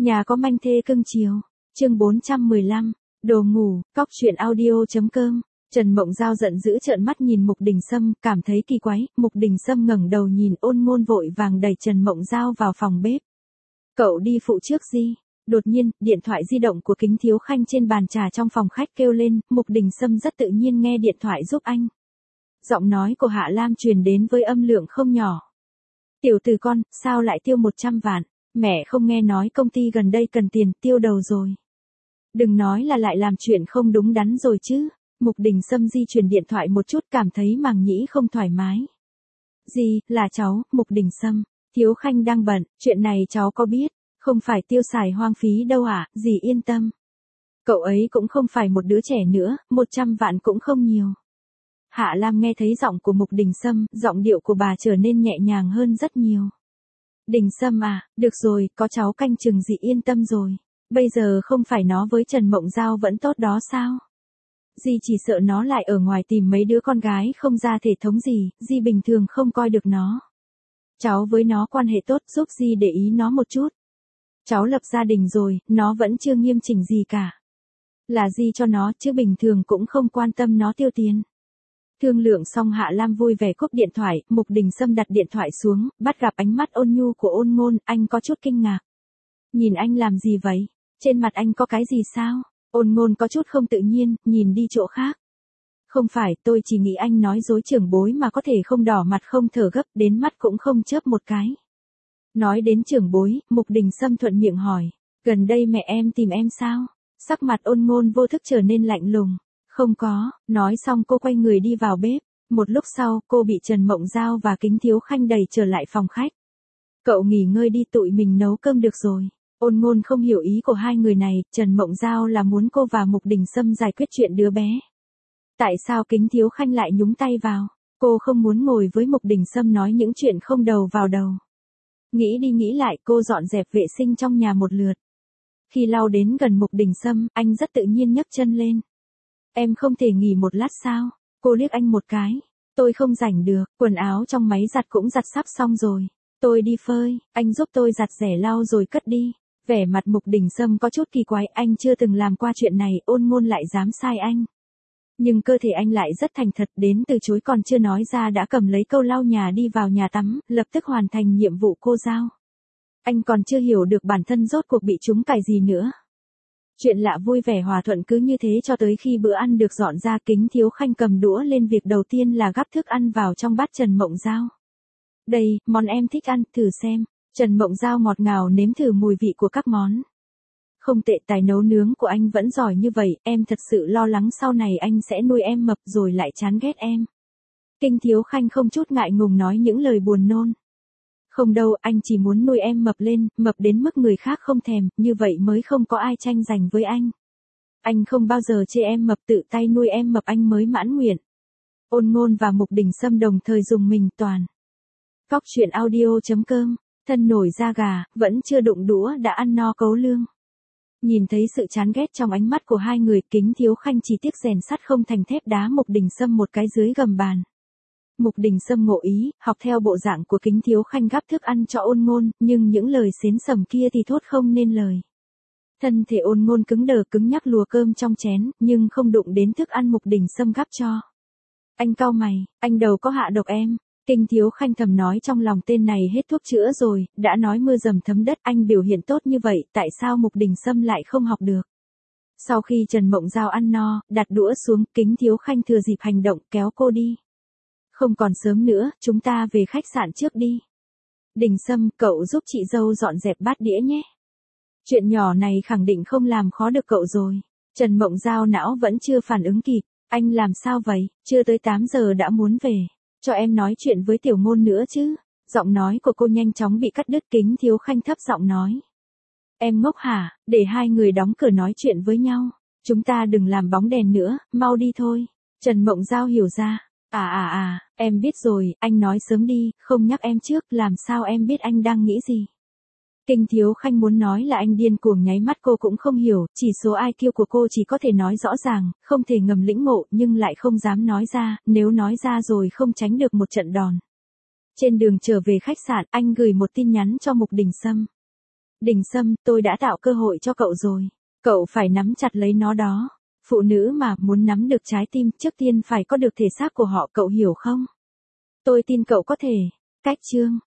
Nhà có manh thê cưng chiều. Chương 415. Đồ ngủ. Cóc truyện audio.com. Trần Mộng Giao giận dữ trợn mắt nhìn Mục Đình Sâm, cảm thấy kỳ quái. Mục Đình Sâm ngẩng đầu nhìn Ôn Ngôn vội vàng đẩy Trần Mộng Giao vào phòng bếp. Cậu đi phụ trước gì? Đột nhiên, điện thoại di động của Kính Thiếu Khanh trên bàn trà trong phòng khách kêu lên. Mục Đình Sâm rất tự nhiên nghe điện thoại giúp anh. Giọng nói của Hạ Lam truyền đến với âm lượng không nhỏ. Tiểu tử con, sao lại tiêu 100 vạn? Mẹ không nghe nói công ty gần đây cần tiền, tiêu đầu rồi. Đừng nói là lại làm chuyện không đúng đắn rồi chứ. Mục Đình Sâm di chuyển điện thoại một chút, cảm thấy màng nhĩ không thoải mái. Gì, là cháu, Mục Đình Sâm. Thiếu Khanh đang bận, chuyện này cháu có biết. Không phải tiêu xài hoang phí đâu ạ, dì yên tâm. Cậu ấy cũng không phải một đứa trẻ nữa, 100 vạn cũng không nhiều. Hạ Lam nghe thấy giọng của Mục Đình Sâm, giọng điệu của bà trở nên nhẹ nhàng hơn rất nhiều. Đình Sâm à, được rồi, có cháu canh chừng dì yên tâm rồi. Bây giờ không phải nó với Trần Mộng Giao vẫn tốt đó sao? Dì chỉ sợ nó lại ở ngoài tìm mấy đứa con gái không ra thể thống gì, dì bình thường không coi được nó. Cháu với nó quan hệ tốt, giúp dì để ý nó một chút. Cháu lập gia đình rồi, nó vẫn chưa nghiêm chỉnh gì cả. Là dì cho nó chứ bình thường cũng không quan tâm nó tiêu tiền. Thương lượng xong Hạ Lam vui vẻ cúp điện thoại, Mục Đình Sâm đặt điện thoại xuống, bắt gặp ánh mắt ôn nhu của Ôn Ngôn, anh có chút kinh ngạc. Nhìn anh làm gì vậy? Trên mặt anh có cái gì sao? Ôn Ngôn có chút không tự nhiên, nhìn đi chỗ khác. Không phải, tôi chỉ nghĩ anh nói dối trưởng bối mà có thể không đỏ mặt không thở gấp, đến mắt cũng không chớp một cái. Nói đến trưởng bối, Mục Đình Sâm thuận miệng hỏi, gần đây mẹ em tìm em sao? Sắc mặt Ôn Ngôn vô thức trở nên lạnh lùng. Không có, nói xong cô quay người đi vào bếp. Một lúc sau, cô bị Trần Mộng Giao và Kính Thiếu Khanh đẩy trở lại phòng khách. Cậu nghỉ ngơi đi, tụi mình nấu cơm được rồi. Ôn Ngôn không hiểu ý của hai người này, Trần Mộng Giao là muốn cô và Mục Đình Sâm giải quyết chuyện đứa bé. Tại sao Kính Thiếu Khanh lại nhúng tay vào? Cô không muốn ngồi với Mục Đình Sâm nói những chuyện không đầu vào đầu. Nghĩ đi nghĩ lại, cô dọn dẹp vệ sinh trong nhà một lượt. Khi lau đến gần Mục Đình Sâm, anh rất tự nhiên nhấc chân lên. Em không thể nghỉ một lát sao? Cô liếc anh một cái. Tôi không rảnh được, quần áo trong máy giặt cũng giặt sắp xong rồi. Tôi đi phơi, anh giúp tôi giặt rẻ lau rồi cất đi. Vẻ mặt Mục Đình Sâm có chút kỳ quái, anh chưa từng làm qua chuyện này, Ôn Ngôn lại dám sai anh. Nhưng cơ thể anh lại rất thành thật, đến từ chối còn chưa nói ra đã cầm lấy câu lau nhà đi vào nhà tắm, lập tức hoàn thành nhiệm vụ cô giao. Anh còn chưa hiểu được bản thân rốt cuộc bị trúng cài gì nữa. Chuyện lạ vui vẻ hòa thuận cứ như thế cho tới khi bữa ăn được dọn ra, Kính Thiếu Khanh cầm đũa lên, việc đầu tiên là gắp thức ăn vào trong bát Trần Mộng Giao. Đây, món em thích ăn, thử xem. Trần Mộng Giao ngọt ngào nếm thử mùi vị của các món. Không tệ, tài nấu nướng của anh vẫn giỏi như vậy, em thật sự lo lắng sau này anh sẽ nuôi em mập rồi lại chán ghét em. Kính Thiếu Khanh không chút ngại ngùng nói những lời buồn nôn. Không đâu, anh chỉ muốn nuôi em mập lên, mập đến mức người khác không thèm, như vậy mới không có ai tranh giành với anh. Anh không bao giờ chê em mập, tự tay nuôi em mập anh mới mãn nguyện. Ôn Ngôn và Mục Đình Sâm đồng thời dùng mình toàn. Cóc truyện audio.com, thân nổi da gà, vẫn chưa đụng đũa đã ăn no cấu lương. Nhìn thấy sự chán ghét trong ánh mắt của hai người, Kính Thiếu Khanh chỉ tiếc rèn sắt không thành thép đá Mục Đình Sâm một cái dưới gầm bàn. Mục Đình Sâm ngộ ý, học theo bộ dạng của Kính Thiếu Khanh gắp thức ăn cho Ôn Ngôn, nhưng những lời xến sầm kia thì thốt không nên lời. Thân thể Ôn Ngôn cứng đờ cứng nhắc lùa cơm trong chén, nhưng không đụng đến thức ăn Mục Đình Sâm gắp cho. Anh cau mày, anh đầu có hạ độc em. Kính Thiếu Khanh thầm nói trong lòng, tên này hết thuốc chữa rồi, đã nói mưa dầm thấm đất, anh biểu hiện tốt như vậy, tại sao Mục Đình Sâm lại không học được? Sau khi Trần Mộng Giao ăn no, đặt đũa xuống, Kính Thiếu Khanh thừa dịp hành động kéo cô đi. Không còn sớm nữa, chúng ta về khách sạn trước đi. Đình Sâm, cậu giúp chị dâu dọn dẹp bát đĩa nhé. Chuyện nhỏ này khẳng định không làm khó được cậu rồi. Trần Mộng Giao não vẫn chưa phản ứng kịp. Anh làm sao vậy, chưa tới 8 giờ đã muốn về. Cho em nói chuyện với Tiểu Ngôn nữa chứ. Giọng nói của cô nhanh chóng bị cắt đứt. Kính Thiếu Khanh thấp giọng nói. Em ngốc hả, để hai người đóng cửa nói chuyện với nhau. Chúng ta đừng làm bóng đèn nữa, mau đi thôi. Trần Mộng Giao hiểu ra. Em biết rồi, anh nói sớm đi, không nhắc em trước, làm sao em biết anh đang nghĩ gì. Kính Thiếu Khanh muốn nói là anh điên cuồng, nháy mắt cô cũng không hiểu, chỉ số IQ của cô chỉ có thể nói rõ ràng, không thể ngầm lĩnh ngộ, nhưng lại không dám nói ra, nếu nói ra rồi không tránh được một trận đòn. Trên đường trở về khách sạn, anh gửi một tin nhắn cho Mục Đình Sâm. Đình Sâm, tôi đã tạo cơ hội cho cậu rồi. Cậu phải nắm chặt lấy nó đó. Phụ nữ mà muốn nắm được trái tim trước tiên phải có được thể xác của họ, cậu hiểu không? Tôi tin cậu có thể. Cách chương